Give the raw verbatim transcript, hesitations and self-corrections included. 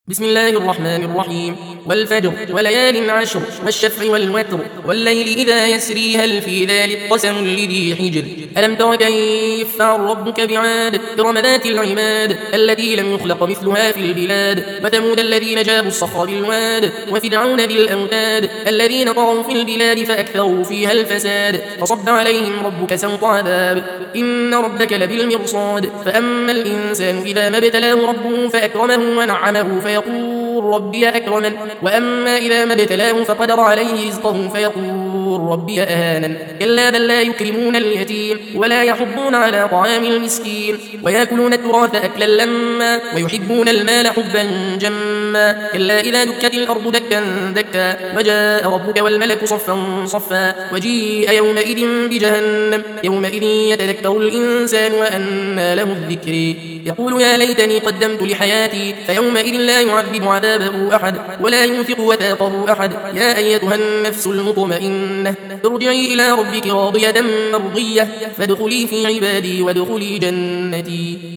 بسم الله الرحمن الرحيم والفجر وليال عشر والشفع والوتر والليل إذا يسري هل في ذلك قسم لذي حجر ألم تر كيف فعل ربك بعاد إرم ذات العماد التي لم يخلق مثلها في البلاد وثمود الذين جابوا الصخر بالواد وفرعون ذي الأوتاد الذين طغوا في البلاد فأكثروا فيها الفساد فصب عليهم ربك سوط عذاب إن ربك لبالمرصاد فأما الإنسان إذا ما ابتلاه ربه فأكرمه ونعمه فيقول ربي أكرمن وأما إذا ما ابتلاه فقدر عليه رزقه فيقول ربي أهانن كلا بل لا يكرمون اليتيم ولا يحضون على طعام المسكين ويأكلون التراث أكلا لما ويحبون المال حبا جما كلا إذا دكت الأرض دكا دكا وجاء ربك والملك صفا صفا وجيء يومئذ بجهنم يومئذ يتذكر الإنسان وأنى له الذكر يقول يا ليتني قدمت لحياتي فيومئذ لا يعذب عذابه أحد ولا يوثق وثاقه أحد يا أيتها النفس المطمئنة ارجعي إلى ربك راضية مرضية فادخلي في عبادي وادخلي جنتي.